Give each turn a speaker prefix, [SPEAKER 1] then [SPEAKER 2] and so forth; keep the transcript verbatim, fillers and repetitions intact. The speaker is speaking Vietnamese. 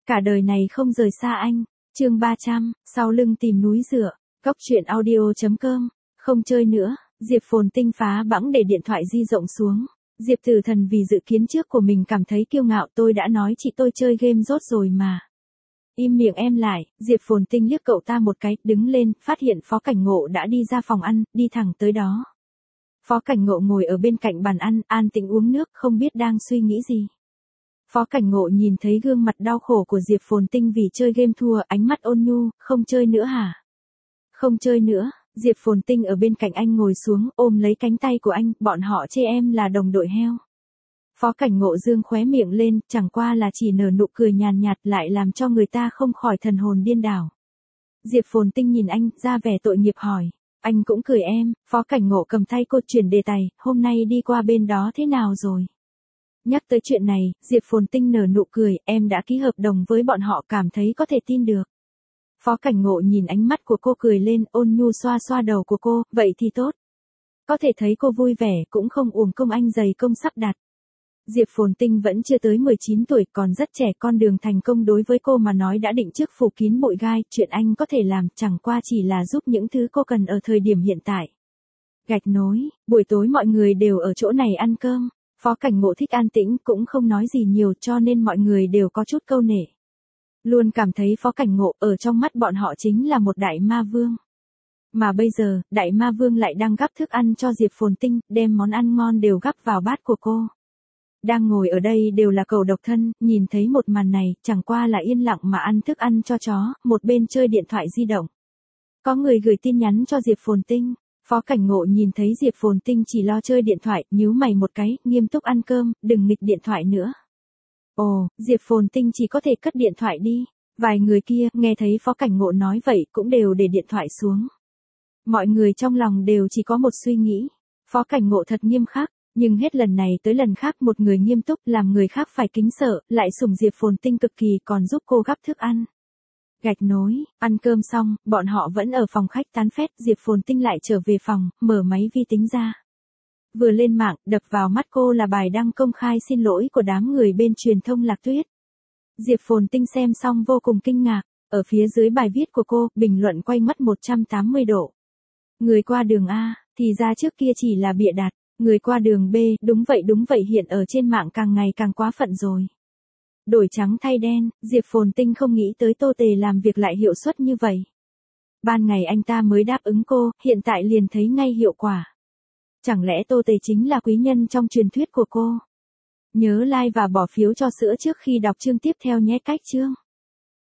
[SPEAKER 1] Cả đời này không rời xa anh. Chương ba trăm, sau lưng tìm núi dựa. Góc truyện audio chấm com. Không chơi nữa, Diệp Phồn Tinh phá bẵng để điện thoại di rộng xuống. Diệp Tử Thần vì dự kiến trước của mình cảm thấy kiêu ngạo, tôi đã nói chị tôi chơi game rốt rồi mà. Im miệng em lại. Diệp Phồn Tinh liếc cậu ta một cái, đứng lên, phát hiện Phó Cảnh Ngộ đã đi ra phòng ăn, đi thẳng tới đó. Phó Cảnh Ngộ ngồi ở bên cạnh bàn ăn, an tĩnh uống nước, không biết đang suy nghĩ gì. Phó Cảnh Ngộ nhìn thấy gương mặt đau khổ của Diệp Phồn Tinh vì chơi game thua, ánh mắt ôn nhu, không chơi nữa hả? Không chơi nữa. Diệp Phồn Tinh ở bên cạnh anh ngồi xuống, ôm lấy cánh tay của anh, bọn họ chê em là đồng đội heo. Phó Cảnh Ngộ dương khóe miệng lên, chẳng qua là chỉ nở nụ cười nhàn nhạt, lại làm cho người ta không khỏi thần hồn điên đảo. Diệp Phồn Tinh nhìn anh, ra vẻ tội nghiệp hỏi. Anh cũng cười em. Phó Cảnh Ngộ cầm tay cô chuyển đề tài, hôm nay đi qua bên đó thế nào rồi? Nhắc tới chuyện này, Diệp Phồn Tinh nở nụ cười, em đã ký hợp đồng với bọn họ, cảm thấy có thể tin được. Phó Cảnh Ngộ nhìn ánh mắt của cô cười lên, ôn nhu xoa xoa đầu của cô, vậy thì tốt. Có thể thấy cô vui vẻ, cũng không uổng công anh dày công sắp đặt. Diệp Phồn Tinh vẫn chưa tới mười chín tuổi, còn rất trẻ, con đường thành công đối với cô mà nói đã định trước phủ kín bụi gai, chuyện anh có thể làm chẳng qua chỉ là giúp những thứ cô cần ở thời điểm hiện tại. Gạch nối, buổi tối mọi người đều ở chỗ này ăn cơm. Phó Cảnh Ngộ thích an tĩnh, cũng không nói gì nhiều, cho nên mọi người đều có chút câu nể. Luôn cảm thấy Phó Cảnh Ngộ ở trong mắt bọn họ chính là một đại ma vương. Mà bây giờ, đại ma vương lại đang gắp thức ăn cho Diệp Phồn Tinh, đem món ăn ngon đều gắp vào bát của cô. Đang ngồi ở đây đều là cậu độc thân, nhìn thấy một màn này, chẳng qua là yên lặng mà ăn thức ăn cho chó, một bên chơi điện thoại di động. Có người gửi tin nhắn cho Diệp Phồn Tinh. Phó Cảnh Ngộ nhìn thấy Diệp Phồn Tinh chỉ lo chơi điện thoại, nhíu mày một cái, nghiêm túc ăn cơm, đừng nghịch điện thoại nữa. Ồ, Diệp Phồn Tinh chỉ có thể cất điện thoại đi. Vài người kia, nghe thấy Phó Cảnh Ngộ nói vậy, cũng đều để điện thoại xuống. Mọi người trong lòng đều chỉ có một suy nghĩ. Phó Cảnh Ngộ thật nghiêm khắc, nhưng hết lần này tới lần khác một người nghiêm túc làm người khác phải kính sợ, lại sủng Diệp Phồn Tinh cực kỳ, còn giúp cô gắp thức ăn. Gạch nối, ăn cơm xong, bọn họ vẫn ở phòng khách tán phét, Diệp Phồn Tinh lại trở về phòng, mở máy vi tính ra. Vừa lên mạng, đập vào mắt cô là bài đăng công khai xin lỗi của đám người bên truyền thông Lạc Tuyết. Diệp Phồn Tinh xem xong vô cùng kinh ngạc, ở phía dưới bài viết của cô, bình luận quay mất một trăm tám mươi độ. Người qua đường A, thì ra trước kia chỉ là bịa đặt, người qua đường B, đúng vậy đúng vậy, hiện ở trên mạng càng ngày càng quá phận rồi. Đổi trắng thay đen, Diệp Phồn Tinh không nghĩ tới Tô Tề làm việc lại hiệu suất như vậy. Ban ngày anh ta mới đáp ứng cô, hiện tại liền thấy ngay hiệu quả. Chẳng lẽ Tô Tề chính là quý nhân trong truyền thuyết của cô? Nhớ like và bỏ phiếu cho sữa trước khi đọc chương tiếp theo nhé. Cách chương.